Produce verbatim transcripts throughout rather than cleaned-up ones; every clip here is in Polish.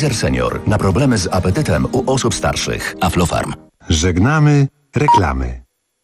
Freezer Senior na problemy z apetytem u osób starszych. Aflofarm. Żegnamy reklamy.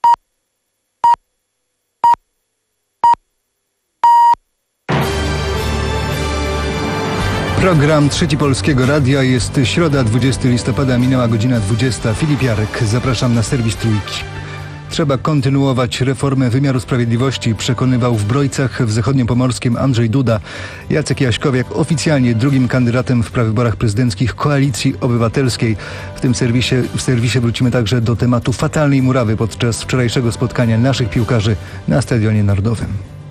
Program Trzeci Polskiego Radia. Jest środa, dwudziestego listopada, minęła godzina dwudziesta. Filip Jarek, zapraszam na serwis Trójki. Trzeba kontynuować reformę wymiaru sprawiedliwości, przekonywał w Brojcach w Zachodniopomorskiem Andrzej Duda. Jacek Jaśkowiak oficjalnie drugim kandydatem w prawyborach prezydenckich Koalicji Obywatelskiej. W tym serwisie, w serwisie wrócimy także do tematu fatalnej murawy podczas wczorajszego spotkania naszych piłkarzy na Stadionie Narodowym.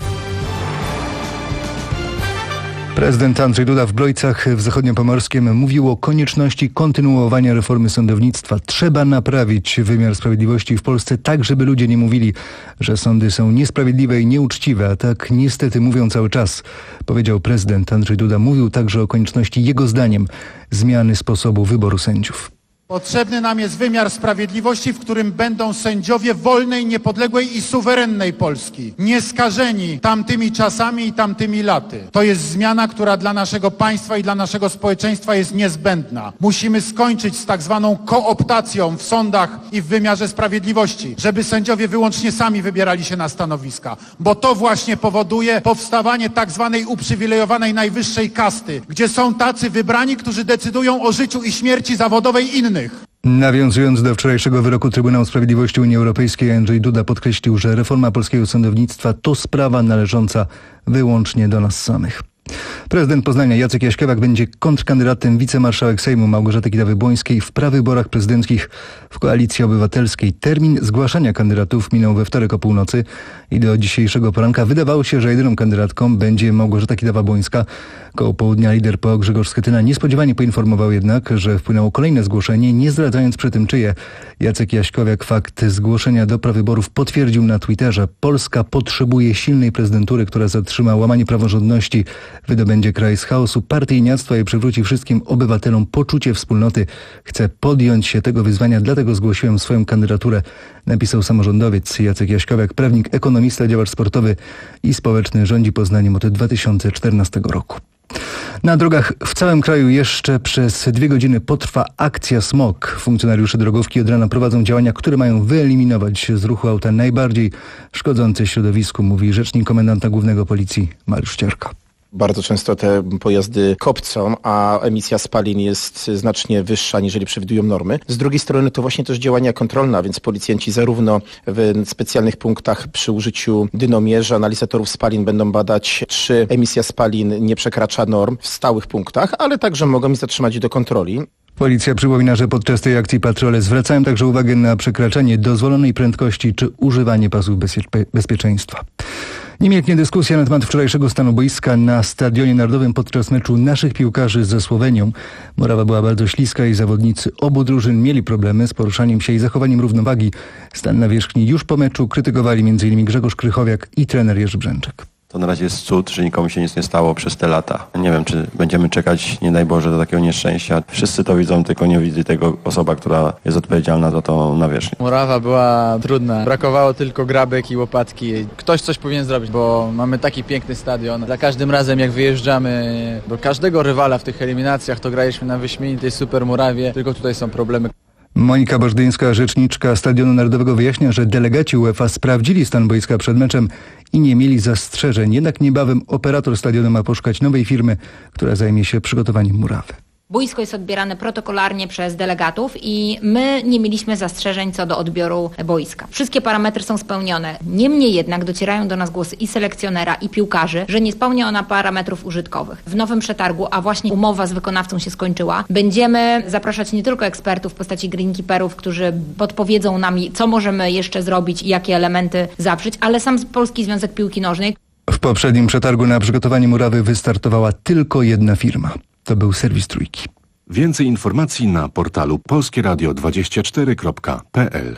Prezydent Andrzej Duda w Brojcach w Zachodniopomorskiem mówił o konieczności kontynuowania reformy sądownictwa. Trzeba naprawić wymiar sprawiedliwości w Polsce tak, żeby ludzie nie mówili, że sądy są niesprawiedliwe i nieuczciwe, a tak niestety mówią cały czas, powiedział prezydent Andrzej Duda. Mówił także o konieczności, jego zdaniem, zmiany sposobu wyboru sędziów. Potrzebny nam jest wymiar sprawiedliwości, w którym będą sędziowie wolnej, niepodległej i suwerennej Polski, nieskażeni tamtymi czasami i tamtymi laty. To jest zmiana, która dla naszego państwa i dla naszego społeczeństwa jest niezbędna. Musimy skończyć z tak zwaną kooptacją w sądach i w wymiarze sprawiedliwości, żeby sędziowie wyłącznie sami wybierali się na stanowiska, bo to właśnie powoduje powstawanie tak zwanej uprzywilejowanej najwyższej kasty, gdzie są tacy wybrani, którzy decydują o życiu i śmierci zawodowej innych. Nawiązując do wczorajszego wyroku Trybunału Sprawiedliwości Unii Europejskiej, Andrzej Duda podkreślił, że reforma polskiego sądownictwa to sprawa należąca wyłącznie do nas samych. Prezydent Poznania Jacek Jaśkowiak będzie kontrkandydatem wicemarszałek Sejmu Małgorzaty Kidawy-Błońskiej w prawyborach prezydenckich w Koalicji Obywatelskiej. Termin zgłaszania kandydatów minął we wtorek o północy i do dzisiejszego poranka wydawało się, że jedyną kandydatką będzie Małgorzata Kidawa-Błońska. Koło południa lider P O Grzegorz Schetyna niespodziewanie poinformował jednak, że wpłynęło kolejne zgłoszenie, nie zdradzając przy tym czyje. Jacek Jaśkowiak fakt zgłoszenia do prawyborów potwierdził na Twitterze. Polska potrzebuje silnej prezydentury, która zatrzyma łamanie praworządności, wydobędzie kraj z chaosu partyjniactwa i przywróci wszystkim obywatelom poczucie wspólnoty. Chcę podjąć się tego wyzwania, dlatego zgłosiłem swoją kandydaturę, napisał samorządowiec Jacek Jaśkowiak, prawnik, ekonomista, działacz sportowy i społeczny, rządzi Poznaniem od dwa tysiące czternastego roku. Na drogach w całym kraju jeszcze przez dwie godziny potrwa akcja Smog. Funkcjonariusze drogówki od rana prowadzą działania, które mają wyeliminować z ruchu auta najbardziej szkodzące środowisku, mówi rzecznik komendanta głównego Policji Mariusz Cierka. Bardzo często te pojazdy kopcą, a emisja spalin jest znacznie wyższa, aniżeli przewidują normy. Z drugiej strony to właśnie też działania kontrolne, a więc policjanci zarówno w specjalnych punktach przy użyciu dynomierza, analizatorów spalin będą badać, czy emisja spalin nie przekracza norm w stałych punktach, ale także mogą ich zatrzymać do kontroli. Policja przypomina, że podczas tej akcji patrole zwracają także uwagę na przekraczanie dozwolonej prędkości czy używanie pasów bezpie- bezpieczeństwa. Nie milknie dyskusja na temat wczorajszego stanu boiska na Stadionie Narodowym podczas meczu naszych piłkarzy ze Słowenią. Murawa była bardzo śliska i zawodnicy obu drużyn mieli problemy z poruszaniem się i zachowaniem równowagi. Stan nawierzchni już po meczu krytykowali m in Grzegorz Krychowiak i trener Jerzy Brzęczek. To na razie jest cud, że nikomu się nic nie stało przez te lata. Nie wiem, czy będziemy czekać, nie daj Boże, do takiego nieszczęścia. Wszyscy to widzą, tylko nie widzi tego osoba, która jest odpowiedzialna za tą nawierzchnię. Murawa była trudna. Brakowało tylko grabek i łopatki. Ktoś coś powinien zrobić, bo mamy taki piękny stadion. Za każdym razem, jak wyjeżdżamy do każdego rywala w tych eliminacjach, to graliśmy na wyśmienitej super murawie, tylko tutaj są problemy. Monika Bożdyńska, rzeczniczka Stadionu Narodowego, wyjaśnia, że delegaci UEFA sprawdzili stan boiska przed meczem i nie mieli zastrzeżeń. Jednak niebawem operator stadionu ma poszukać nowej firmy, która zajmie się przygotowaniem murawy. Boisko jest odbierane protokolarnie przez delegatów i my nie mieliśmy zastrzeżeń co do odbioru boiska. Wszystkie parametry są spełnione. Niemniej jednak docierają do nas głosy i selekcjonera, i piłkarzy, że nie spełnia ona parametrów użytkowych. W nowym przetargu, a właśnie umowa z wykonawcą się skończyła, będziemy zapraszać nie tylko ekspertów w postaci greenkeeperów, którzy podpowiedzą nam, co możemy jeszcze zrobić i jakie elementy zawrzeć, ale sam Polski Związek Piłki Nożnej. W poprzednim przetargu na przygotowanie murawy wystartowała tylko jedna firma. To był serwis Trójki. Więcej informacji na portalu polskie radio dwadzieścia cztery kropka p l.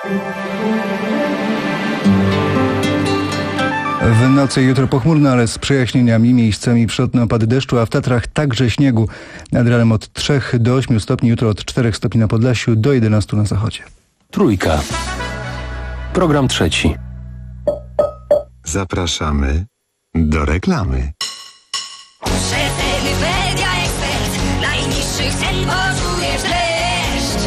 W nocy jutro pochmurno, ale z przejaśnieniami, miejscami przelotne opady deszczu, a w Tatrach także śniegu. Nad ranem od trzech do ośmiu stopni, jutro od czterech stopni na Podlasiu do jedenastu na zachodzie. Trójka. Program trzeci. Zapraszamy do reklamy. Media Expert. Najniższy naszych sen poczujesz dreszcz.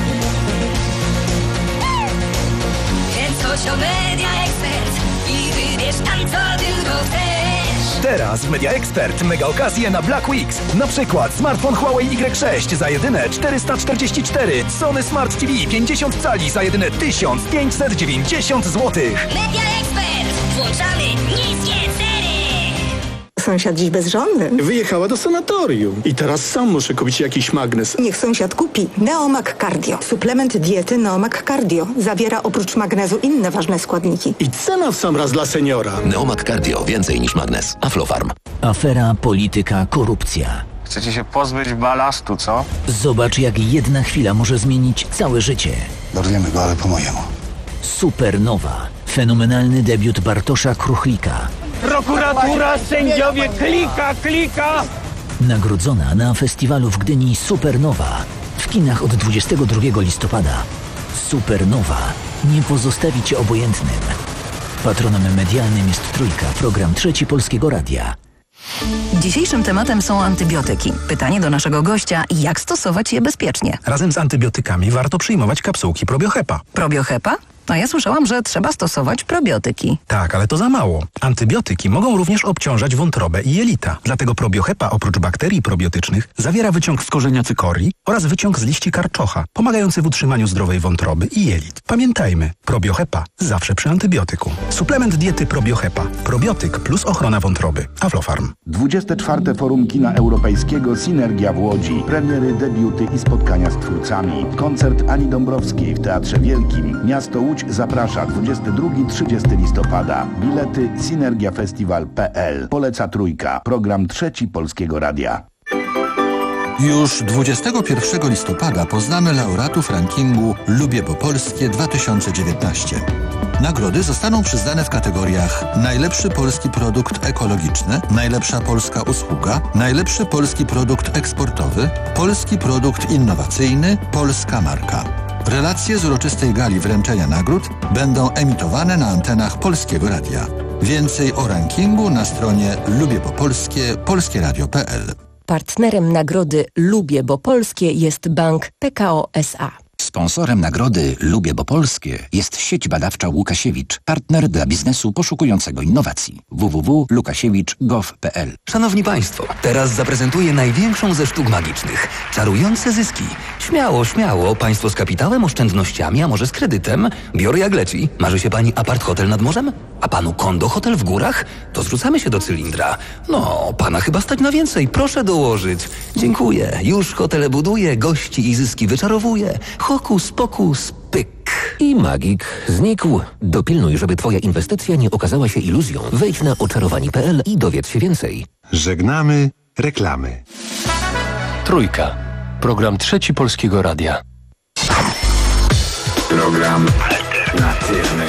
Kręć coś o Media Expert i wybierz tam, co tylko chcesz. Teraz w Media Expert mega okazje na Black Weeks. Na przykład smartfon Huawei Y sześć za jedyne czterysta czterdzieści cztery, Sony Smart T V pięćdziesiąt cali za jedyne tysiąc pięćset dziewięćdziesiąt złotych. Media Expert. Włączamy niskie ceny. Sąsiad dziś bezżonny. Wyjechała do sanatorium i teraz sam muszę kupić jakiś magnes. Niech sąsiad kupi Neomag Cardio. Suplement diety Neomag Cardio zawiera oprócz magnezu inne ważne składniki. I cena w sam raz dla seniora. Neomag Cardio. Więcej niż magnes. Aflofarm. Afera, polityka, korupcja. Chcecie się pozbyć balastu, co? Zobacz, jak jedna chwila może zmienić całe życie. Dorwiemy go, ale po mojemu. Supernowa. Fenomenalny debiut Bartosza Kruchlika. Prokuratura, sędziowie, klika, klika! Nagrodzona na festiwalu w Gdyni Supernowa. W kinach od dwudziestego drugiego listopada. Supernowa. Nie pozostawi cię obojętnym. Patronem medialnym jest Trójka, program Trzeci Polskiego Radia. Dzisiejszym tematem są antybiotyki. Pytanie do naszego gościa, jak stosować je bezpiecznie? Razem z antybiotykami warto przyjmować kapsułki Probiohepa. Probiohepa? A ja słyszałam, że trzeba stosować probiotyki. Tak, ale to za mało. Antybiotyki mogą również obciążać wątrobę i jelita. Dlatego Probiohepa oprócz bakterii probiotycznych zawiera wyciąg z korzenia cykorii oraz wyciąg z liści karczocha, pomagający w utrzymaniu zdrowej wątroby i jelit. Pamiętajmy, Probiohepa zawsze przy antybiotyku. Suplement diety Probiohepa. Probiotyk plus ochrona wątroby. Aflofarm. dwudzieste czwarte Forum Kina Europejskiego Synergia w Łodzi. Premiery, debiuty i spotkania z twórcami. Koncert Ani Dąbrowskiej w Teatrze Wielkim. Miasto Łódź zaprasza dwudziestego drugiego do trzydziestego listopada. Bilety synergiafestiwal kropka p l. Poleca Trójka. Program Trzeci Polskiego Radia. Już dwudziestego pierwszego listopada poznamy laureatów rankingu Lubię po Polskie dwa tysiące dziewiętnaście. Nagrody zostaną przyznane w kategoriach najlepszy polski produkt ekologiczny, najlepsza polska usługa, najlepszy polski produkt eksportowy, polski produkt innowacyjny, polska marka. Relacje z uroczystej gali wręczenia nagród będą emitowane na antenach Polskiego Radia. Więcej o rankingu na stronie lubiepopolskie polskie radio kropka p l. Partnerem nagrody Lubię Bo Polskie jest Bank P K O S A. Sponsorem nagrody Lubię Bo Polskie jest sieć badawcza Łukasiewicz, partner dla biznesu poszukującego innowacji. w w w kropka lukasiewicz kropka gov kropka p l. Szanowni Państwo, teraz zaprezentuję największą ze sztuk magicznych. Czarujące zyski. Śmiało, śmiało. Państwo z kapitałem, oszczędnościami, a może z kredytem? Biorę jak leci. Marzy się Pani apart hotel nad morzem? A Panu kondo hotel w górach? To zrzucamy się do cylindra. No, Pana chyba stać na więcej. Proszę dołożyć. Dziękuję. Już hotele buduję, gości i zyski wyczarowuję. Hokus pokus pyk. I magik znikł. Dopilnuj, żeby Twoja inwestycja nie okazała się iluzją. Wejdź na oczarowani kropka p l i dowiedz się więcej. Żegnamy reklamy. Trójka. Program Trzeci Polskiego Radia. Program alternatywny.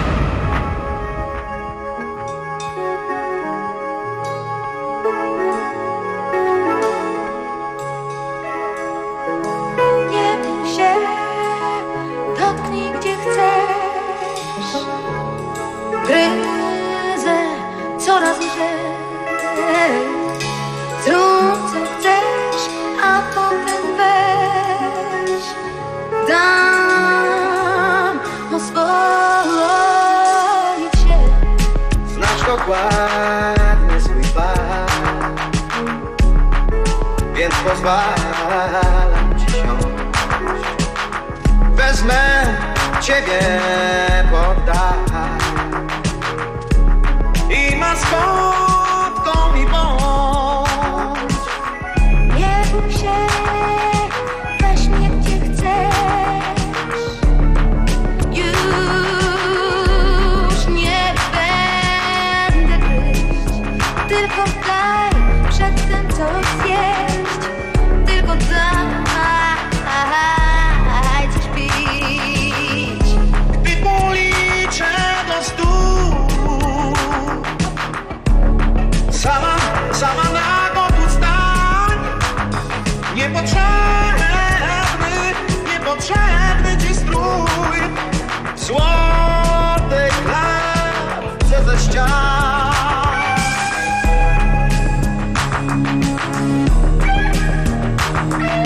Gryzę coraz lżej. Zrób co chcesz, a potem weź. Dam oswoić się. Znasz dokładnie swój bar, więc pozwalam ci siąść. Wezmę ciebie pod dach i maskotką mi bądź. Nie bój się, weź mnie gdzie chcesz. Już nie będę gryźć, tylko daj przedtem coś zjeść. Tylko daj coś pić. Gdy policzę do stu, Sama, sama nago tu stań. Niepotrzebny, niepotrzebny ci strój w złotej klatce ze ścian.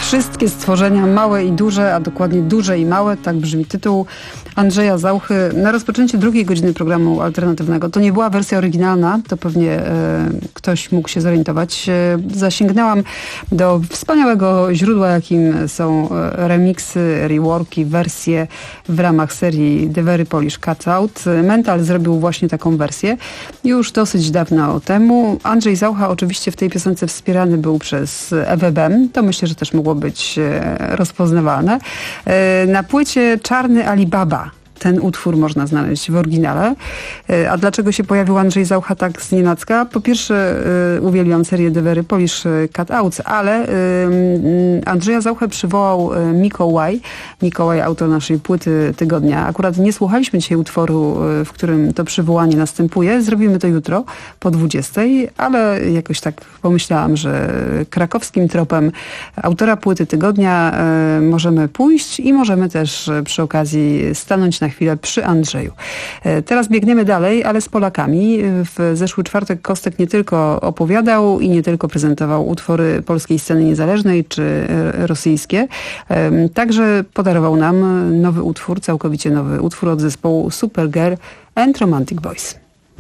Wszystkie stworzenia, małe i duże, a dokładnie duże i małe, tak brzmi tytuł Andrzeja Zauchy na rozpoczęcie drugiej godziny programu alternatywnego. To nie była wersja oryginalna, to pewnie e, ktoś mógł się zorientować. E, zasięgnęłam do wspaniałego źródła, jakim są remiksy, reworki, wersje w ramach serii The Very Polish Cut Out. Mental zrobił właśnie taką wersję już dosyć dawno temu. Andrzej Zaucha oczywiście w tej piosence wspierany był przez Ewę Bem. To myślę, że też mogło być rozpoznawalne. Na płycie Czarny Alibaba ten utwór można znaleźć w oryginale. A dlaczego się pojawił Andrzej Zaucha tak znienacka? Po pierwsze uwielbiam serię The Very Polish Cut Outs, ale Andrzeja Zauchę przywołał Mikołaj. Mikołaj, autor naszej płyty tygodnia. Akurat nie słuchaliśmy dzisiaj utworu, w którym to przywołanie następuje. Zrobimy to jutro po dwudziestej, ale jakoś tak pomyślałam, że krakowskim tropem autora płyty tygodnia możemy pójść i możemy też przy okazji stanąć na chwilę przy Andrzeju. Teraz biegniemy dalej, ale z Polakami. W zeszły czwartek Kostek nie tylko opowiadał i nie tylko prezentował utwory polskiej sceny niezależnej czy rosyjskie, także podarował nam nowy utwór, całkowicie nowy utwór od zespołu Supergirl and Romantic Boys.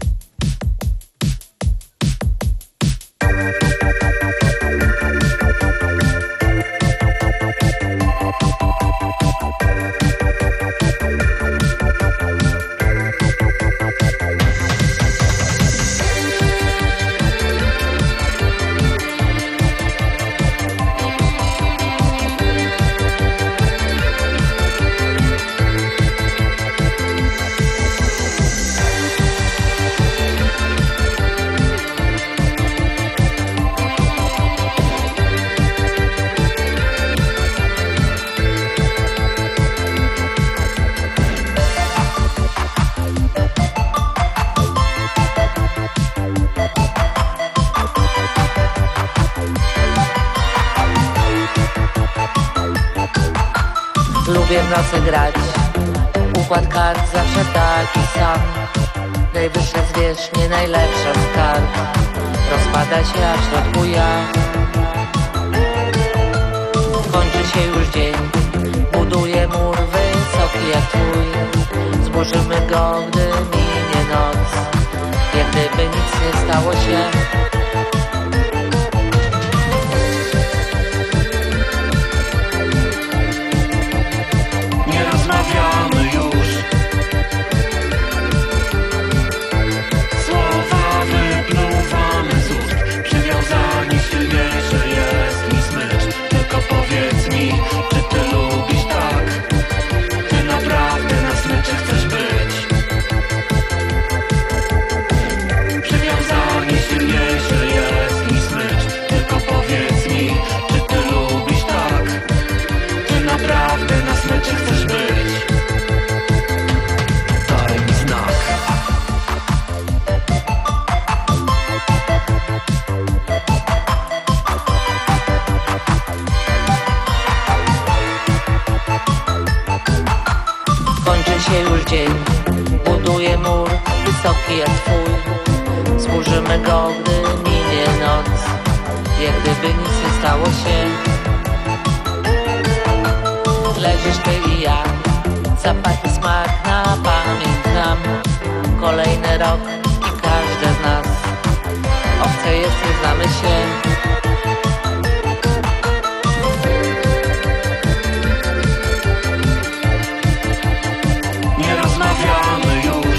Lubię w nocy grać, układ kart zawsze taki sam. Najwyższe zwierzchnie, najlepsza z kart. Rozpada się, a w środku ja. Kończy się już dzień, buduję mur wysoki jak twój. Zburzymy go, gdy minie noc, jak gdyby nic nie stało się. Rozmawiamy już. Słowa wypluwamy z ust. Przywiązanie silniejsze jest mi smycz. Tylko powiedz mi, czy ty lubisz tak? Ty naprawdę na smyczy chcesz być? Przywiązanie silniejsze jest mi smycz. Tylko powiedz mi, czy ty lubisz tak? Ty naprawdę na smyczy chcesz być? Się już dzień, buduję mur wysoki jak twój. Zburzymy go, gdy minie noc, jak gdyby nic nie stało się. Leżysz ty i ja, zapach i smak na pamięć nam. Kolejny rok i każdy z nas obce jest, nie znamy się. Rozmawiamy już.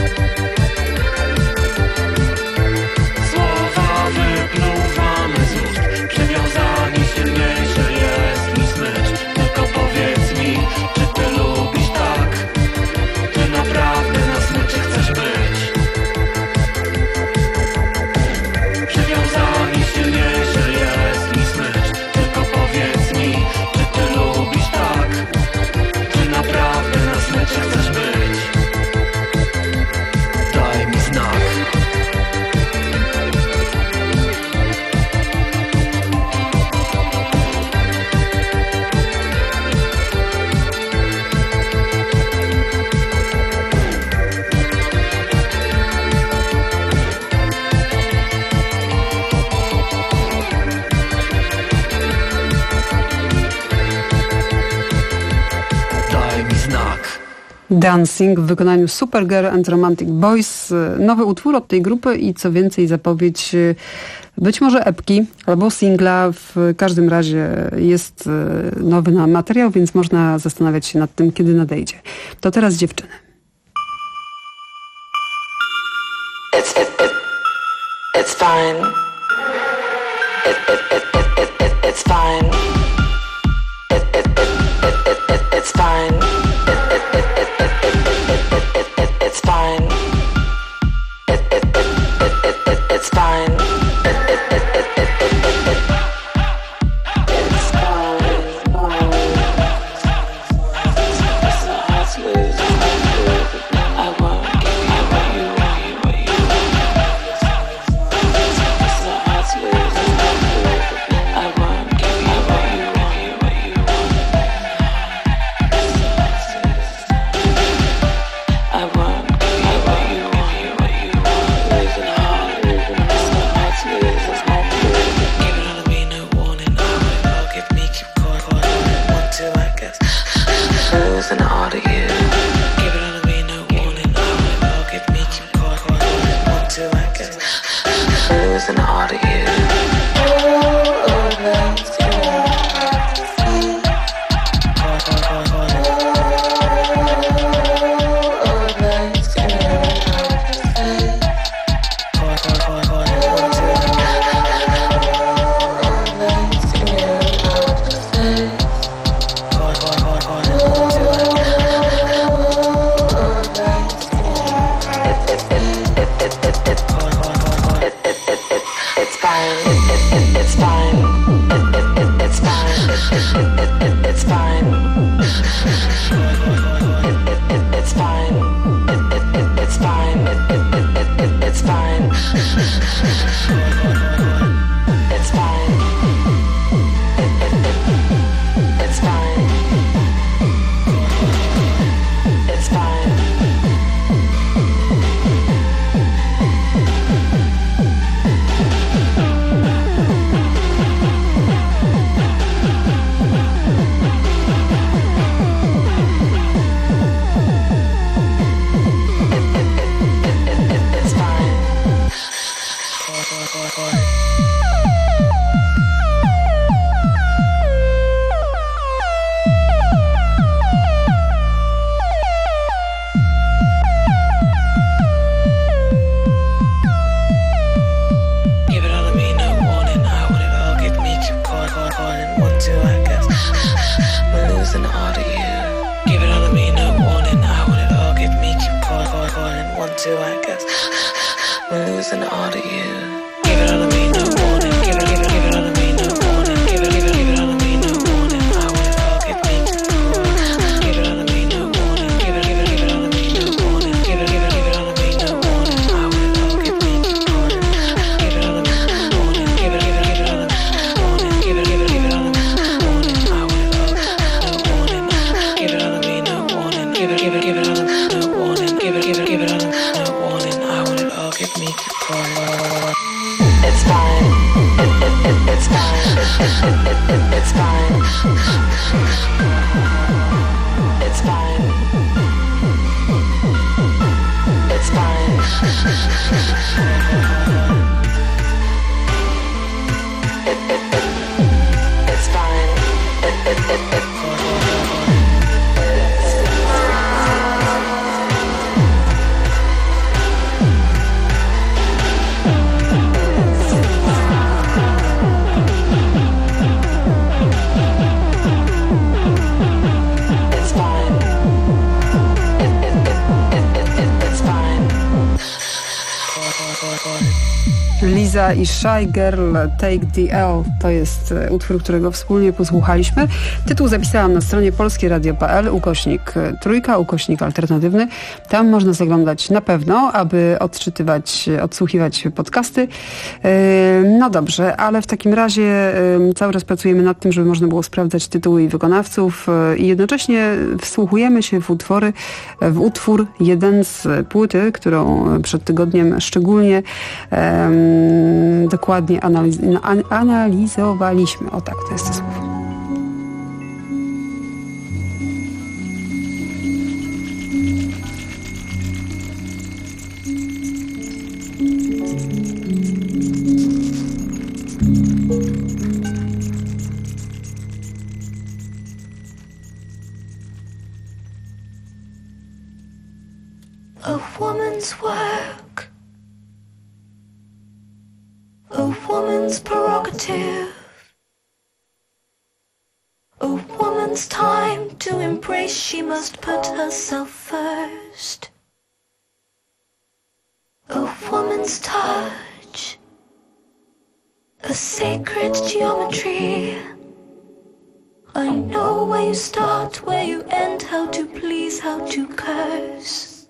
Słowa wypluwamy z ust. Przywiązanie silniejsze jest mi smycz. Tylko powiedz mi, czy ty lubisz tak? Ty naprawdę na smyczy chcesz być? Przywiązanie silniejsze Dancing w wykonaniu Supergirl and Romantic Boys. Nowy utwór od tej grupy i co więcej zapowiedź być może epki albo singla. W każdym razie jest nowy materiał, więc można zastanawiać się nad tym, kiedy nadejdzie. To teraz dziewczyny. It's, it, it, it's fine. It, it, it, it, it, it, it's fine. It, it, it, it, it, it, it's fine. It, it, it, it, it, it, it, it, it, it's fine. It, it, it, it, it, it, it's fine. It, it, it, it, it, it, it, it. It's fine. I won't give you what you want, what you want. I won't give you what you want, what you want. I won't give you what you want, what you want. Losing heart, losing heart, it's hard to lose, it's hard to lose. Give it all to me, no warning. I won't forgive me, keep caught, caught on one, two, I guess. Losing all to you. Give it all to me, no warning. I won't forgive me, keep caught, caught on one, two, I guess. Losing all to you. Oh, that's Liza i Shy Girl, Take the L. To jest utwór, którego wspólnie posłuchaliśmy. Tytuł zapisałam na stronie polskieradio kropka p l, ukośnik trójka, ukośnik alternatywny. Tam można zaglądać na pewno, aby odczytywać, odsłuchiwać podcasty. No dobrze, ale w takim razie cały czas pracujemy nad tym, żeby można było sprawdzać tytuły i wykonawców i jednocześnie wsłuchujemy się w utwory, w utwór jeden z płyty, którą przed tygodniem szczególnie um, dokładnie analiz analizowaliśmy. O tak, to jest to słowo. woman's work, a woman's prerogative, a woman's time to embrace. She must put herself first. A woman's touch, a sacred geometry. I know where you start, where you end, how to please, how to curse.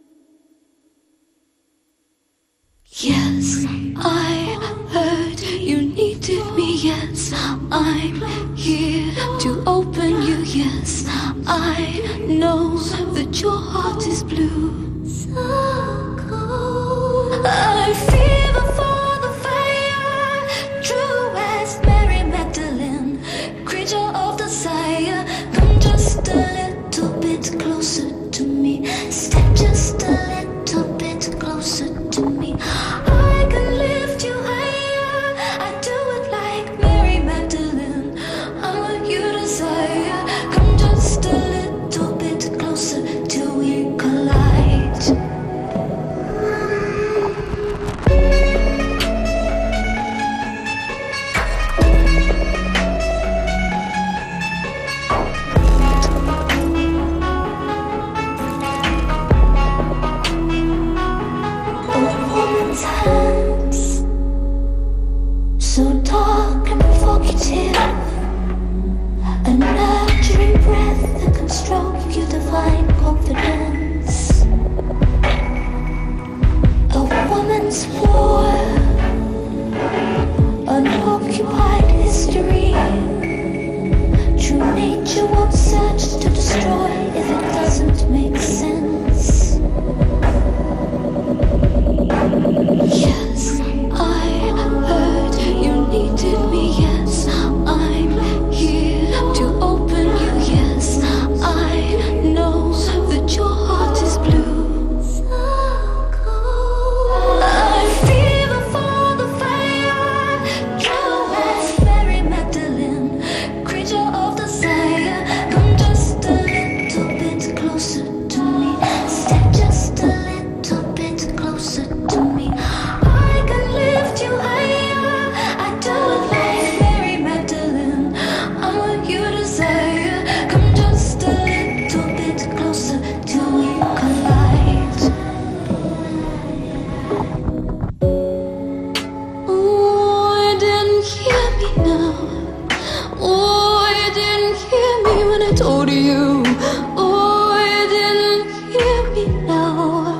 Yes, I heard you needed me. Yes, I'm here to open you. Yes, I know that your heart is blue. So cold. I fever for the fire, true as Mary Magdalene, creature of desire. Come just a little bit closer to me. Step just a little bit closer to me. I can lift you higher. I do it like Mary Magdalene. I'm what you desire. Come just a little bit closer till we collide. Hands, so dark and provocative, a nurturing breath that can stroke your divine confidence. A woman's war, unoccupied history. True nature won't search to destroy if it doesn't make sense. Yes, I heard you needed me. Yes, I'm here to open you. Yes, I know that your heart is blue. So cold. I fever for the fire, true as Mary Magdalene, creature of desire. Come just a little bit closer to me. Step just a little bit closer to me. I can lift you higher. I do it like Mary Magdalene. I'm what you desire. Come just a little bit closer till we collide. Oh, you didn't hear me now. Oh, you didn't hear me when I told you. Oh, you didn't hear me now.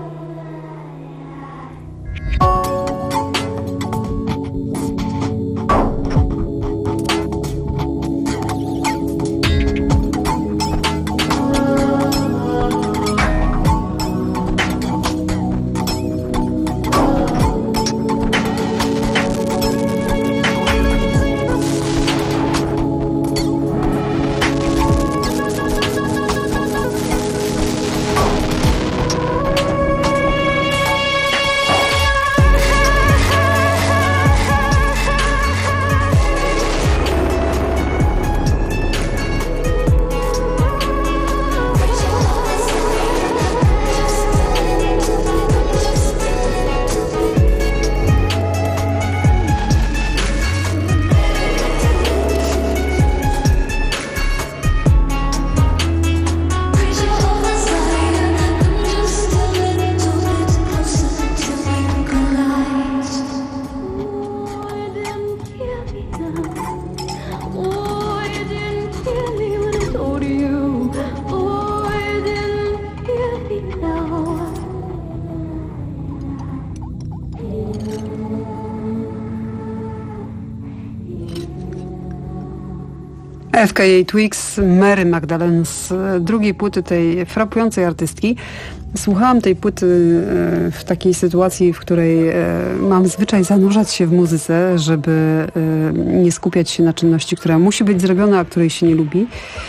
F K A Twigs, Mary Magdalene z drugiej płyty tej frapującej artystki. Słuchałam tej płyty w takiej sytuacji, w której mam zwyczaj zanurzać się w muzyce, żeby nie skupiać się na czynności, która musi być zrobiona, a której się nie lubi.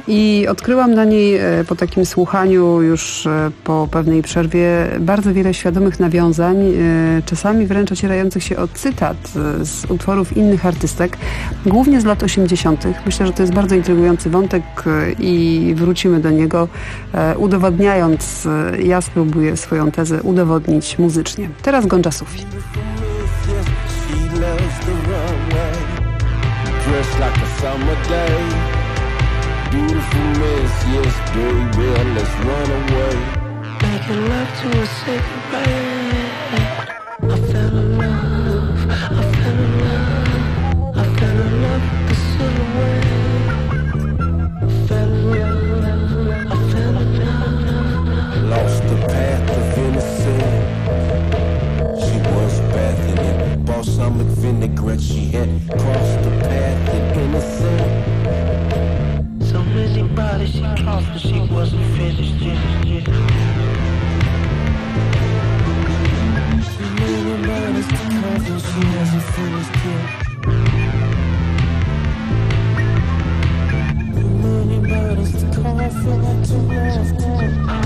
I odkryłam na niej po takim słuchaniu już po pewnej przerwie bardzo wiele świadomych nawiązań, czasami wręcz ocierających się o cytat z utworów innych artystek, głównie z lat osiemdziesiątych. Myślę, że to jest bardzo intrygujący wątek i wrócimy do niego, udowadniając, ja spróbuję swoją tezę udowodnić muzycznie. Teraz Gonja Sufi. Beautiful miss, yes, baby, let's run away. Making love to a cigarette. I fell in love, I fell in love, I fell in love with the silhouette. I fell in love, I fell in love. Lost the path of innocence. She was bathing in balsamic vinaigrette. She had crossed the path of innocence. So many bodies she crossed, but she wasn't finished yet. yet. So many bodies to cross, but she wasn't finished yet. So many bodies to cross, but too lost.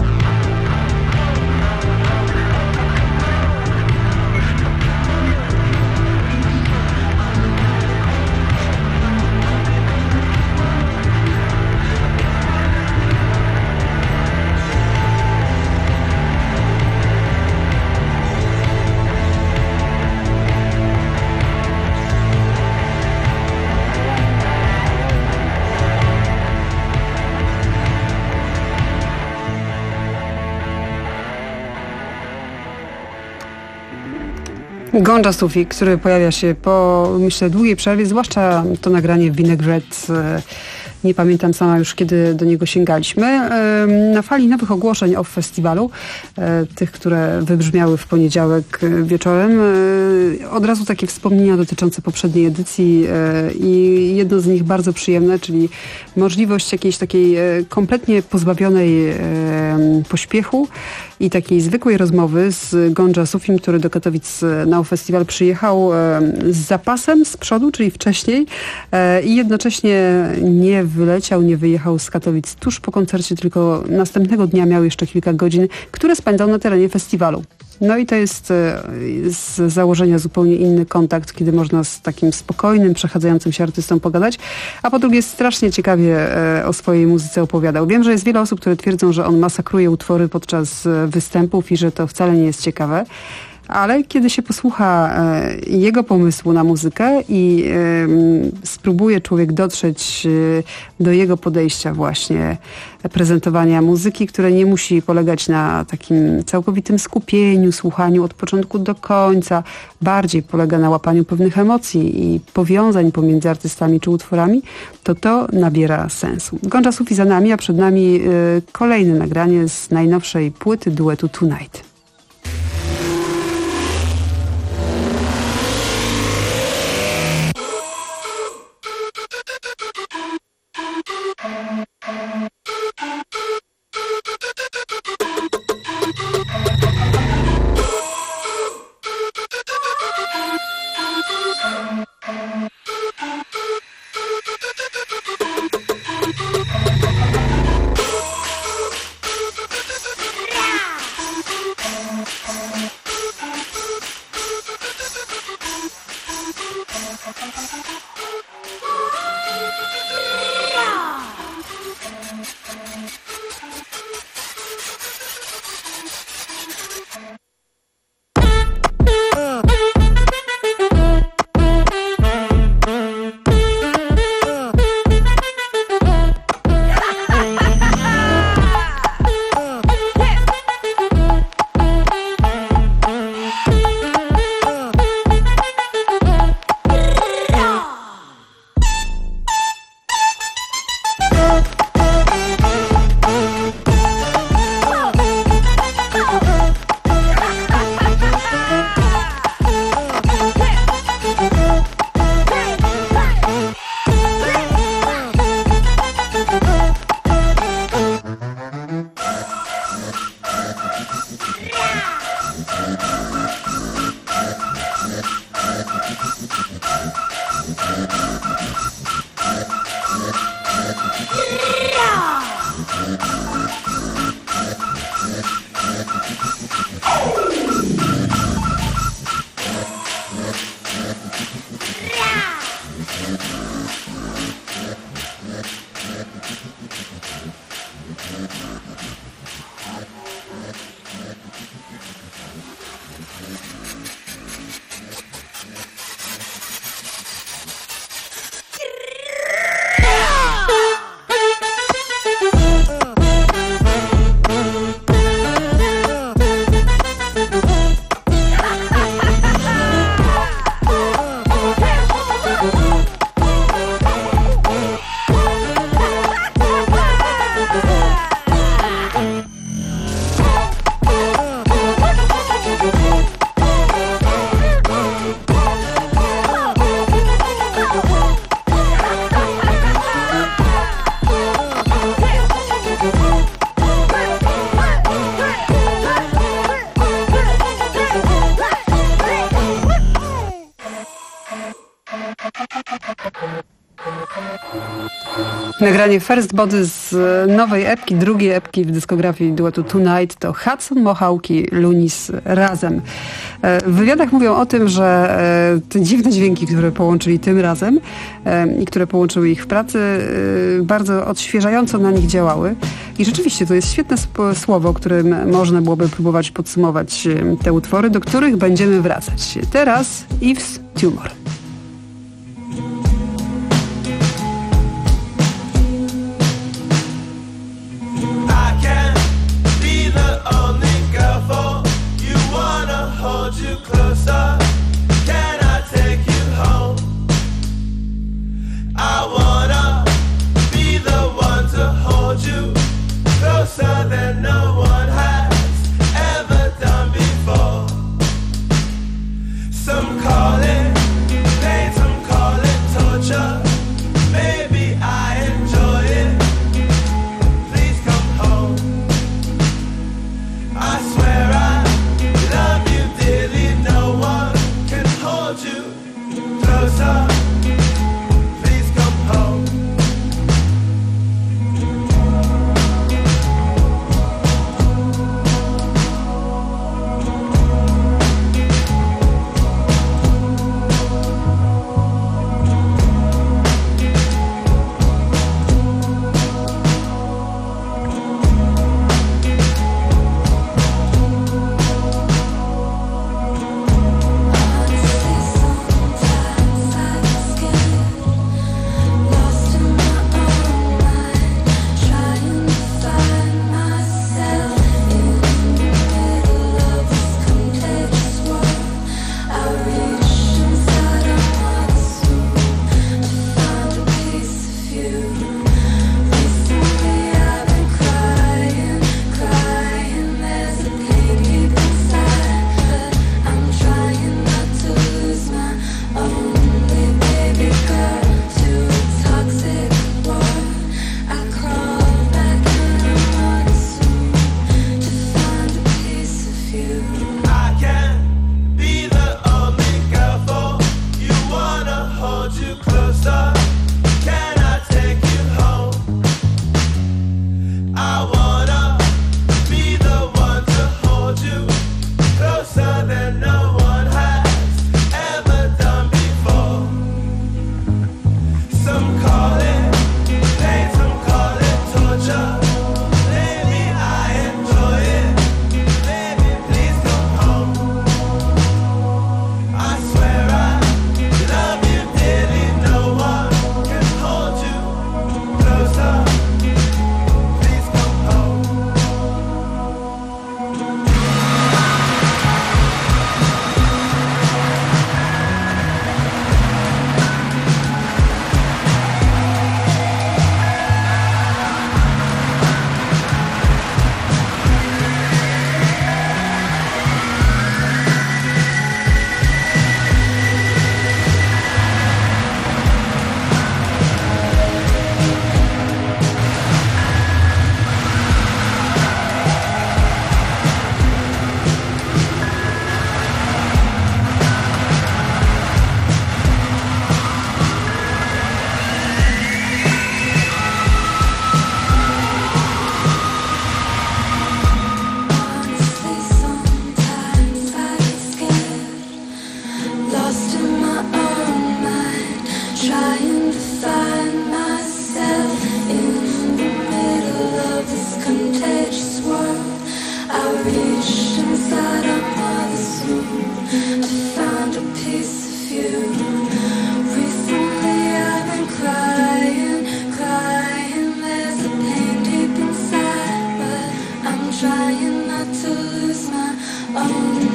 Gonja Sufi, który pojawia się po, myślę, długiej przerwie, zwłaszcza to nagranie Vinaigrette. Nie pamiętam sama już, kiedy do niego sięgaliśmy. Na fali nowych ogłoszeń o festiwalu, tych, które wybrzmiały w poniedziałek wieczorem, od razu takie wspomnienia dotyczące poprzedniej edycji i jedno z nich bardzo przyjemne, czyli możliwość jakiejś takiej kompletnie pozbawionej pośpiechu i takiej zwykłej rozmowy z Gonja Sufim, który do Katowic na festiwal przyjechał z zapasem z przodu, czyli wcześniej, i jednocześnie nie wyleciał, nie wyjechał z Katowic tuż po koncercie, tylko następnego dnia miał jeszcze kilka godzin, które spędzał na terenie festiwalu. No i to jest z założenia zupełnie inny kontakt, kiedy można z takim spokojnym, przechadzającym się artystą pogadać, a po drugie strasznie ciekawie o swojej muzyce opowiadał. Wiem, że jest wiele osób, które twierdzą, że on masakruje utwory podczas występów i że to wcale nie jest ciekawe. Ale kiedy się posłucha e, jego pomysłu na muzykę i e, spróbuje człowiek dotrzeć e, do jego podejścia właśnie prezentowania muzyki, które nie musi polegać na takim całkowitym skupieniu, słuchaniu od początku do końca, bardziej polega na łapaniu pewnych emocji i powiązań pomiędzy artystami czy utworami, to to nabiera sensu. Gonja Sufi za nami, a przed nami e, kolejne nagranie z najnowszej płyty duetu Tonight. Nagranie First Body z nowej epki, drugiej epki w dyskografii duetu Tonight to Hudson Mohawk i Lunis razem. W wywiadach mówią o tym, że te dziwne dźwięki, które połączyli tym razem i które połączyły ich w pracy, bardzo odświeżająco na nich działały. I rzeczywiście to jest świetne słowo, którym można byłoby próbować podsumować te utwory, do których będziemy wracać. Teraz Eve's Tumor. Than no one has ever done before. Some call it pain, some call it torture. Maybe I enjoy it. Please come home. I swear I love you dearly. No one can hold you closer. Please come home.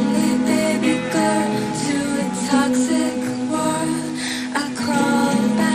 Toxic world, I crawl back.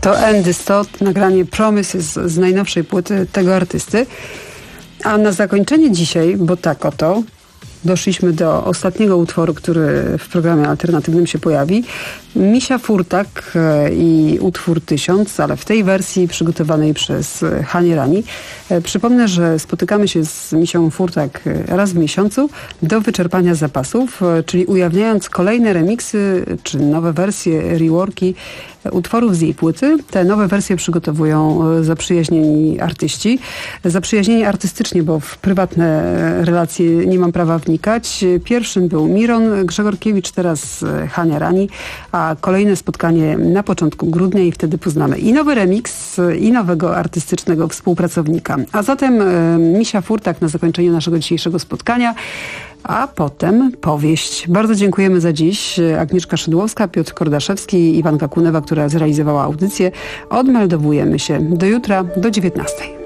To Andy Stott, nagranie Promise z, z najnowszej płyty tego artysty. A na zakończenie dzisiaj, bo tak oto, doszliśmy do ostatniego utworu, który w programie alternatywnym się pojawi. Misia Furtak i utwór Tysiąc, ale w tej wersji przygotowanej przez Hanię Rani. Przypomnę, że spotykamy się z Misią Furtak raz w miesiącu do wyczerpania zapasów, czyli ujawniając kolejne remiksy czy nowe wersje, reworki utworów z jej płyty. Te nowe wersje przygotowują zaprzyjaźnieni artyści. Zaprzyjaźnieni artystycznie, bo w prywatne relacje nie mam prawa wnikać. Pierwszym był Miron Grzegorkiewicz, teraz Hania Rani, a kolejne spotkanie na początku grudnia i wtedy poznamy i nowy remix, i nowego artystycznego współpracownika. A zatem Misia Furtak na zakończenie naszego dzisiejszego spotkania, a potem powieść. Bardzo dziękujemy za dziś. Agnieszka Szydłowska, Piotr Kordaszewski i Iwanka Kunewa, która zrealizowała audycję. Odmeldowujemy się do jutra, do dziewiętnastej.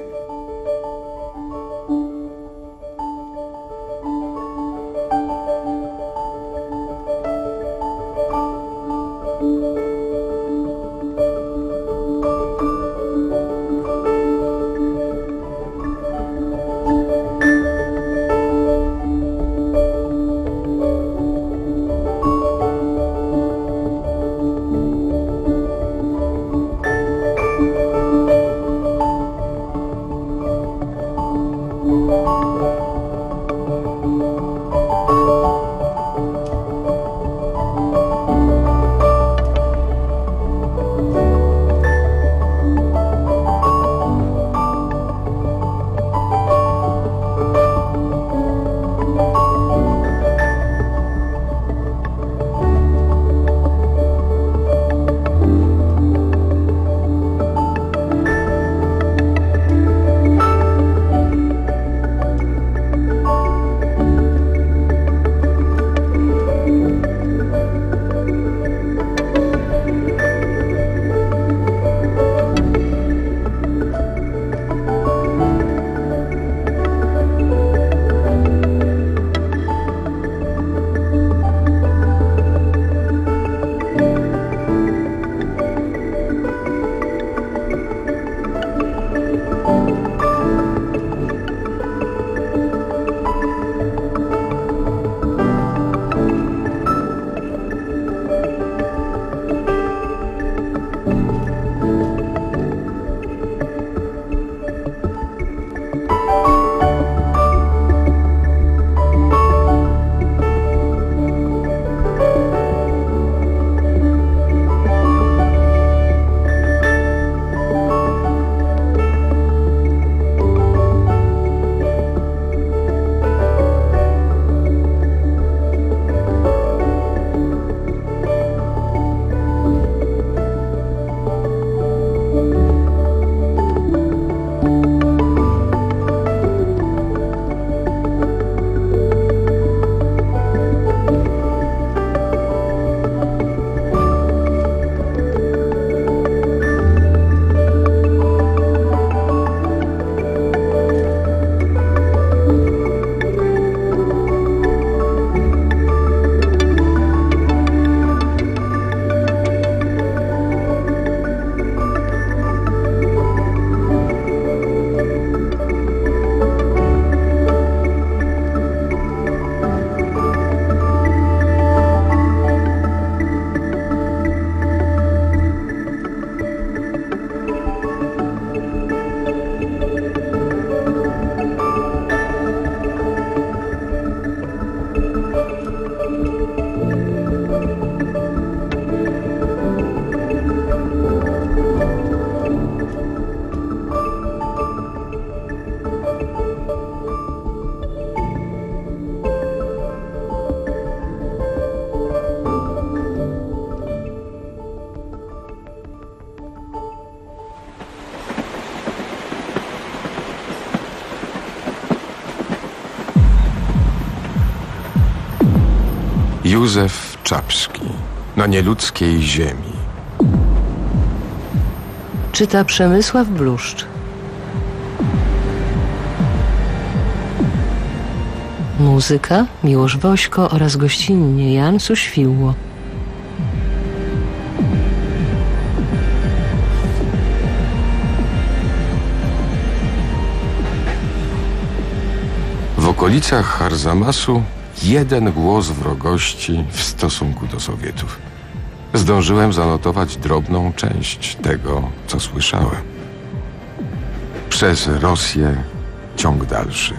Józef Czapski na nieludzkiej ziemi. Czyta Przemysław Bluszcz. Muzyka Miłosz Wośko oraz gościnnie Jan Suświło. okolicach Arzamasu jeden głos wrogości w stosunku do Sowietów. Zdążyłem zanotować drobną część tego, co słyszałem. Przez Rosję ciąg dalszy.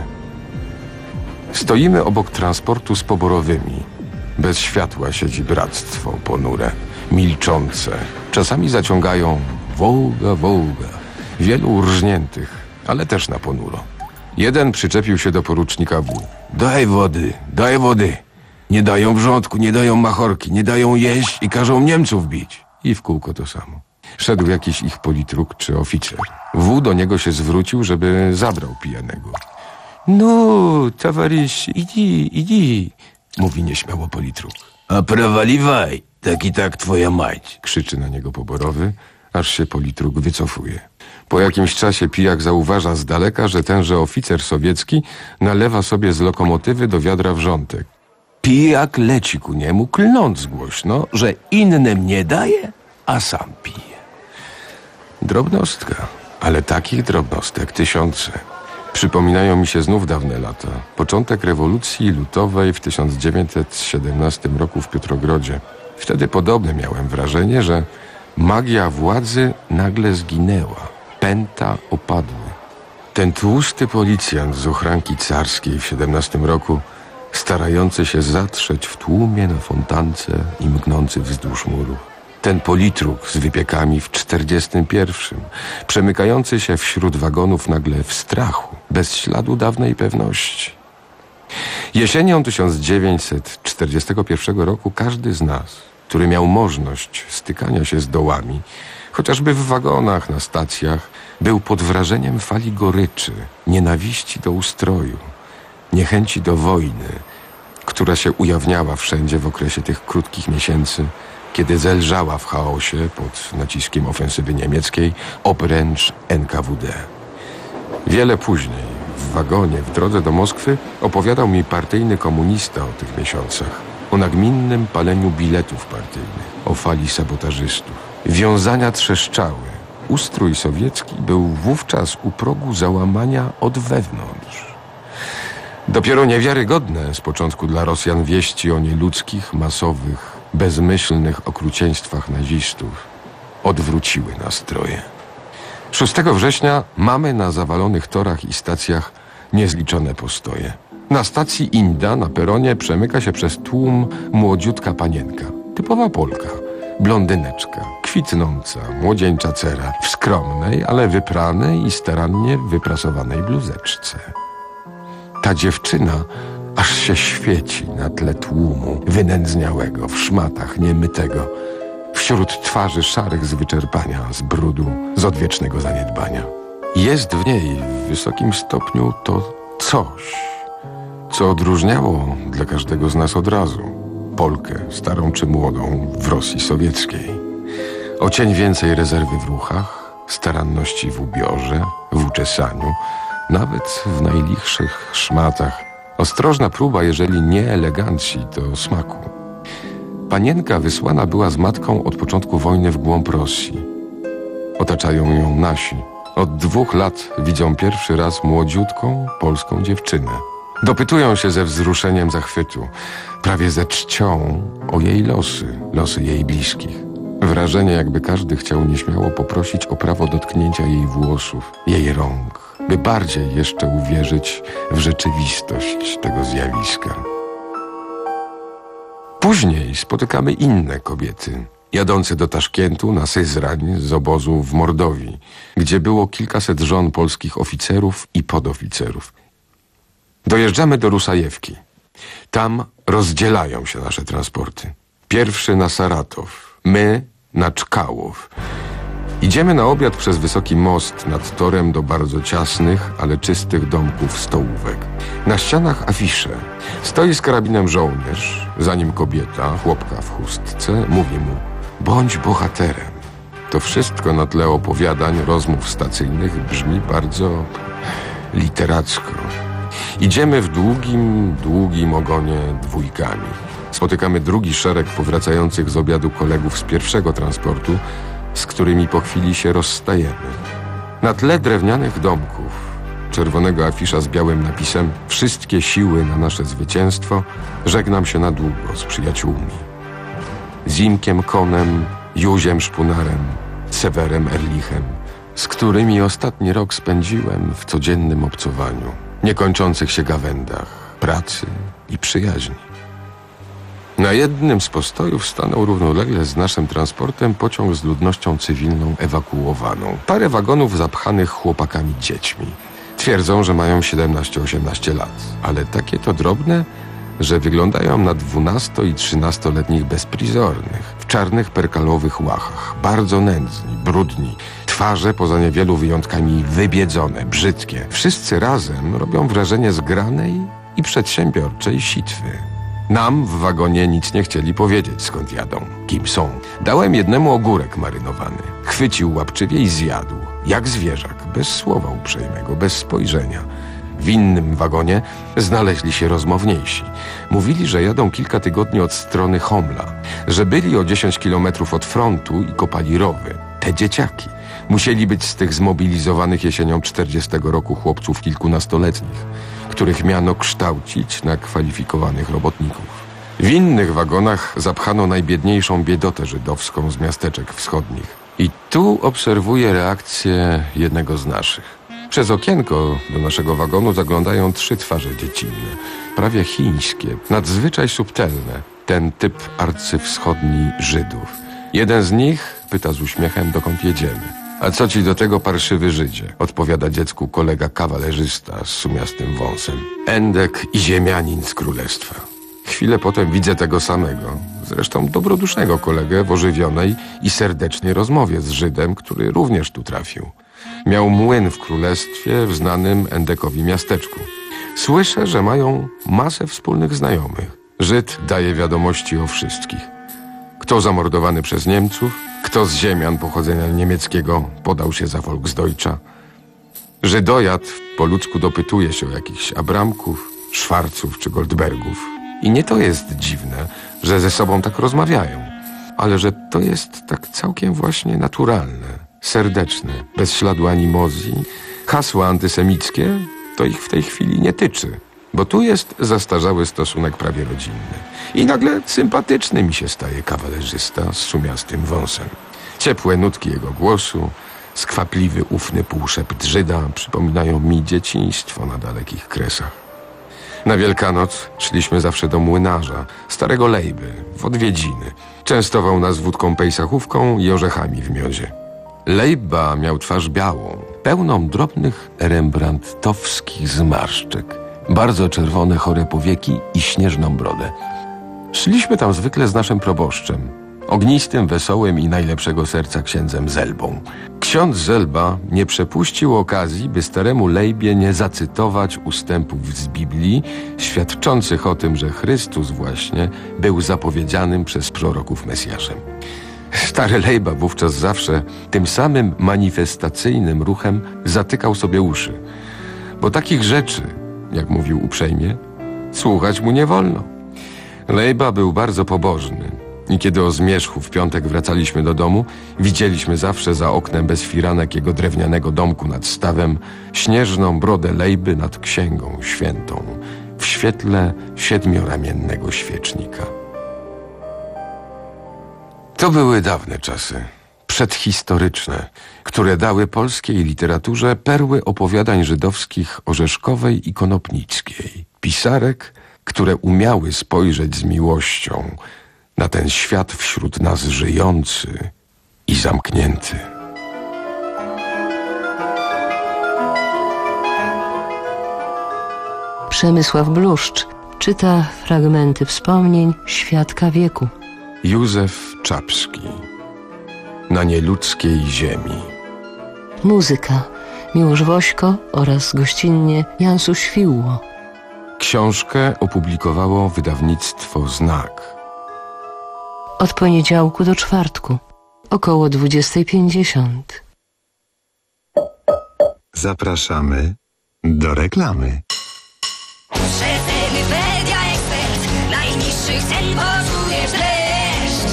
Stoimy obok transportu z poborowymi. Bez światła siedzi bractwo ponure, milczące. Czasami zaciągają wołga, wołga. Wielu urżniętych, ale też na ponuro. Jeden przyczepił się do porucznika W. Daj wody, daj wody. Nie dają wrzątku, nie dają machorki, nie dają jeść i każą Niemców bić. I w kółko to samo. Szedł jakiś ich politruk czy oficer. W do niego się zwrócił, żeby zabrał pijanego. No, towarzysz, idzi, idzi, mówi nieśmiało politruk. A prawaliwaj, tak i tak twoja mać, krzyczy na niego poborowy, aż się politruk wycofuje. Po jakimś czasie pijak zauważa z daleka, że tenże oficer sowiecki nalewa sobie z lokomotywy do wiadra wrzątek. Pijak leci ku niemu, klnąc głośno, że innym nie daje, a sam pije. Drobnostka, ale takich drobnostek tysiące. Przypominają mi się znów dawne lata. Początek rewolucji lutowej w tysiąc dziewięćset siedemnastym roku w Piotrogrodzie. Wtedy podobne miałem wrażenie, że magia władzy nagle zginęła. Pęta opadły. Ten tłusty policjant z ochranki carskiej w siedemnastym roku, starający się zatrzeć w tłumie na fontance i mgnący wzdłuż muru. Ten politruk z wypiekami w czterdziestym pierwszym, przemykający się wśród wagonów nagle w strachu, bez śladu dawnej pewności. Jesienią tysiąc dziewięćset czterdziestego pierwszego roku każdy z nas, który miał możliwość stykania się z dołami, chociażby w wagonach, na stacjach, był pod wrażeniem fali goryczy, nienawiści do ustroju, niechęci do wojny, która się ujawniała wszędzie w okresie tych krótkich miesięcy, kiedy zelżała w chaosie pod naciskiem ofensywy niemieckiej obręcz N K W D. Wiele później, w wagonie w drodze do Moskwy, opowiadał mi partyjny komunista o tych miesiącach, o nagminnym paleniu biletów partyjnych, o fali sabotażystów. Wiązania trzeszczały. Ustrój sowiecki był wówczas u progu załamania od wewnątrz. Dopiero niewiarygodne z początku dla Rosjan wieści o nieludzkich, masowych, bezmyślnych okrucieństwach nazistów odwróciły nastroje. szóstego września mamy na zawalonych torach i stacjach niezliczone postoje. Na stacji Inda na peronie przemyka się przez tłum młodziutka panienka. Typowa Polka. Blondyneczka, kwitnąca, młodzieńcza cera, w skromnej, ale wypranej i starannie wyprasowanej bluzeczce. Ta dziewczyna aż się świeci na tle tłumu, wynędzniałego, w szmatach niemytego, wśród twarzy szarych z wyczerpania, z brudu, z odwiecznego zaniedbania. Jest w niej w wysokim stopniu to coś, co odróżniało dla każdego z nas od razu Polkę, starą czy młodą, w Rosji sowieckiej. O cień więcej rezerwy w ruchach, staranności w ubiorze, w uczesaniu, nawet w najlichszych szmatach. Ostrożna próba, jeżeli nie elegancji, to smaku. Panienka wysłana była z matką od początku wojny w głąb Rosji. Otaczają ją nasi. Od dwóch lat widzą pierwszy raz młodziutką polską dziewczynę. Dopytują się ze wzruszeniem zachwytu, prawie ze czcią o jej losy, losy jej bliskich. Wrażenie, jakby każdy chciał nieśmiało poprosić o prawo dotknięcia jej włosów, jej rąk, by bardziej jeszcze uwierzyć w rzeczywistość tego zjawiska. Później spotykamy inne kobiety, jadące do Taszkentu na Syzrań z obozu w Mordowii, gdzie było kilkaset żon polskich oficerów i podoficerów. Dojeżdżamy do Rusajewki. Tam rozdzielają się nasze transporty. Pierwszy na Saratow, my na Czkałow. Idziemy na obiad przez wysoki most nad torem do bardzo ciasnych, ale czystych domków stołówek. Na ścianach afisze. Stoi z karabinem żołnierz, za nim kobieta, chłopka w chustce, mówi mu: bądź bohaterem. To wszystko na tle opowiadań, rozmów stacyjnych brzmi bardzo literacko. Idziemy w długim, długim ogonie dwójkami. Spotykamy drugi szereg powracających z obiadu kolegów z pierwszego transportu, z którymi po chwili się rozstajemy. Na tle drewnianych domków czerwonego afisza z białym napisem „Wszystkie siły na nasze zwycięstwo”, żegnam się na długo z przyjaciółmi. Zimkiem Konem, Józiem Szpunarem, Sewerem Erlichem, z którymi ostatni rok spędziłem w codziennym obcowaniu, niekończących się gawędach, pracy i przyjaźni. Na jednym z postojów stanął równolegle z naszym transportem pociąg z ludnością cywilną ewakuowaną. Parę wagonów zapchanych chłopakami dziećmi. Twierdzą, że mają siedemnaście osiemnaście lat, ale takie to drobne, że wyglądają na dwunasto- i trzynastoletnich bezprizornych, w czarnych perkalowych łachach, bardzo nędzni, brudni, twarze poza niewielu wyjątkami wybiedzone, brzydkie. Wszyscy razem robią wrażenie zgranej i przedsiębiorczej sitwy. Nam w wagonie nic nie chcieli powiedzieć, skąd jadą, kim są. Dałem jednemu ogórek marynowany. Chwycił łapczywie i zjadł, jak zwierzak, bez słowa uprzejmego, bez spojrzenia. W innym wagonie znaleźli się rozmowniejsi. Mówili, że jadą kilka tygodni od strony Homla, że byli o dziesięć kilometrów od frontu i kopali rowy. Te dzieciaki musieli być z tych zmobilizowanych jesienią czterdziestego roku chłopców kilkunastoletnich, których miano kształcić na kwalifikowanych robotników. W innych wagonach zapchano najbiedniejszą biedotę żydowską z miasteczek wschodnich. I tu obserwuję reakcję jednego z naszych. Przez okienko do naszego wagonu zaglądają trzy twarze dziecinne, prawie chińskie, nadzwyczaj subtelne, ten typ arcywschodni Żydów. Jeden z nich pyta z uśmiechem, dokąd jedziemy. A co ci do tego, parszywy Żydzie? Odpowiada dziecku kolega kawalerzysta z sumiastym wąsem. Endek i ziemianin z królestwa. Chwilę potem widzę tego samego, zresztą dobrodusznego kolegę w ożywionej i serdecznej rozmowie z Żydem, który również tu trafił. Miał młyn w królestwie w znanym Endekowi miasteczku. Słyszę, że mają masę wspólnych znajomych. Żyd daje wiadomości o wszystkich. Kto zamordowany przez Niemców, kto z ziemian pochodzenia niemieckiego podał się za Volksdeutscha. Żydojad po ludzku dopytuje się o jakichś Abramków, Szwarców czy Goldbergów. I nie to jest dziwne, że ze sobą tak rozmawiają, ale że to jest tak całkiem właśnie naturalne, serdeczne, bez śladu animozji. Hasła antysemickie to ich w tej chwili nie tyczy, bo tu jest zastarzały stosunek prawie rodzinny. I nagle sympatyczny mi się staje kawalerzysta z sumiastym wąsem. Ciepłe nutki jego głosu, skwapliwy, ufny półszept Żyda przypominają mi dzieciństwo na dalekich kresach. Na Wielkanoc szliśmy zawsze do młynarza, starego Lejby, w odwiedziny. Częstował nas wódką pejsachówką i orzechami w miodzie. Lejba miał twarz białą, pełną drobnych rembrandtowskich zmarszczek, bardzo czerwone chore powieki i śnieżną brodę. Szliśmy tam zwykle z naszym proboszczem, ognistym, wesołym i najlepszego serca księdzem Zelbą. Ksiądz Zelba nie przepuścił okazji, by staremu Lejbie nie zacytować ustępów z Biblii, świadczących o tym, że Chrystus właśnie był zapowiedzianym przez proroków Mesjaszem. Stary Lejba wówczas zawsze tym samym manifestacyjnym ruchem zatykał sobie uszy, bo takich rzeczy, jak mówił uprzejmie, słuchać mu nie wolno. Lejba był bardzo pobożny i kiedy o zmierzchu w piątek wracaliśmy do domu, widzieliśmy zawsze za oknem bez firanek jego drewnianego domku nad stawem śnieżną brodę Lejby nad księgą świętą w świetle siedmioramiennego świecznika. To były dawne czasy, przedhistoryczne, które dały polskiej literaturze perły opowiadań żydowskich Orzeszkowej i Konopnickiej, pisarek, które umiały spojrzeć z miłością na ten świat wśród nas żyjący i zamknięty. Przemysław Bluszcz czyta fragmenty wspomnień świadka wieku. Józef Czapski. Na nieludzkiej ziemi. Muzyka Miłosz Wośko oraz gościnnie Jansu Świłło. Książkę opublikowało wydawnictwo Znak. Od poniedziałku do czwartku, około dwudziestej pięćdziesiąt. Zapraszamy do reklamy. Rzetelny Media Ekspert, najniższych cen poczujesz dreszcz.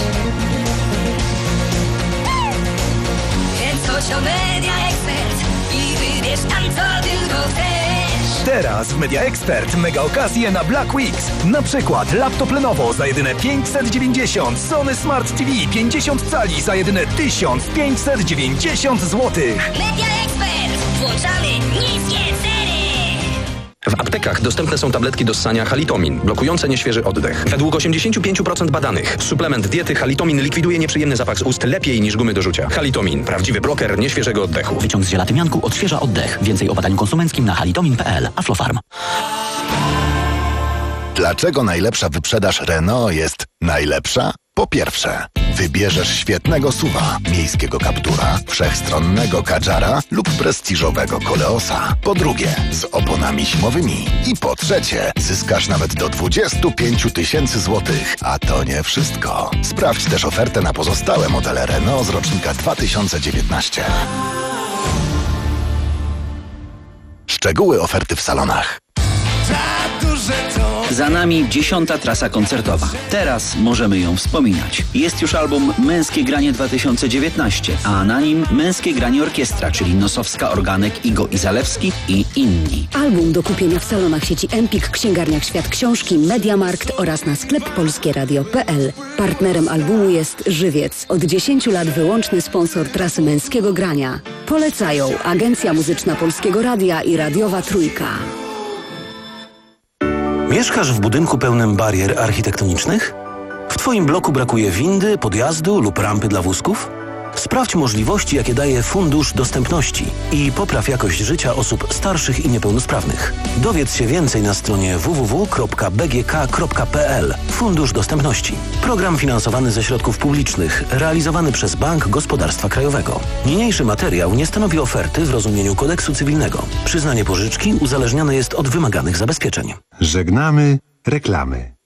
Więc chodź do Media Ekspert i wybierz tam, co tylko chcesz. Teraz w Media Expert mega okazje na Black Weeks. Na przykład laptop Lenovo za jedyne pięćset dziewięćdziesiąt, Sony Smart T V pięćdziesiąt cali za jedyne tysiąc pięćset dziewięćdziesiąt złotych. Media Expert! Włączamy niskie ceny! W aptekach dostępne są tabletki do ssania Halitomin, blokujące nieświeży oddech. Według osiemdziesiąt pięć procent badanych suplement diety Halitomin likwiduje nieprzyjemny zapach z ust lepiej niż gumy do rzucia. Halitomin, prawdziwy bloker nieświeżego oddechu. Wyciąg z żelatymianku odświeża oddech. Więcej o badaniu konsumenckim na halitomin kropka p l. Aflofarm. Dlaczego najlepsza wyprzedaż Renault jest najlepsza? Po pierwsze, wybierzesz świetnego suwa, miejskiego Captura, wszechstronnego Kadżara lub prestiżowego Koleosa. Po drugie, z oponami zimowymi. I po trzecie, zyskasz nawet do dwadzieścia pięć tysięcy złotych. A to nie wszystko. Sprawdź też ofertę na pozostałe modele Renault z rocznika dwa tysiące dziewiętnaście. Szczegóły oferty w salonach. Za nami dziesiąta trasa koncertowa. Teraz możemy ją wspominać. Jest już album Męskie Granie dwa tysiące dziewiętnaście, a na nim Męskie Granie Orkiestra, czyli Nosowska, Organek, Igo i Zalewski i inni. Album do kupienia w salonach sieci Empik, księgarniach Świat Książki, Mediamarkt oraz na sklep polskieradio kropka p l. Partnerem albumu jest Żywiec. Od dziesięciu lat wyłączny sponsor trasy Męskiego Grania. Polecają Agencja Muzyczna Polskiego Radia i Radiowa Trójka. Mieszkasz w budynku pełnym barier architektonicznych? W Twoim bloku brakuje windy, podjazdu lub rampy dla wózków? Sprawdź możliwości, jakie daje Fundusz Dostępności i popraw jakość życia osób starszych i niepełnosprawnych. Dowiedz się więcej na stronie w w w kropka b g k kropka p l. Fundusz Dostępności. Program finansowany ze środków publicznych, realizowany przez Bank Gospodarstwa Krajowego. Niniejszy materiał nie stanowi oferty w rozumieniu kodeksu cywilnego. Przyznanie pożyczki uzależnione jest od wymaganych zabezpieczeń. Żegnamy reklamy.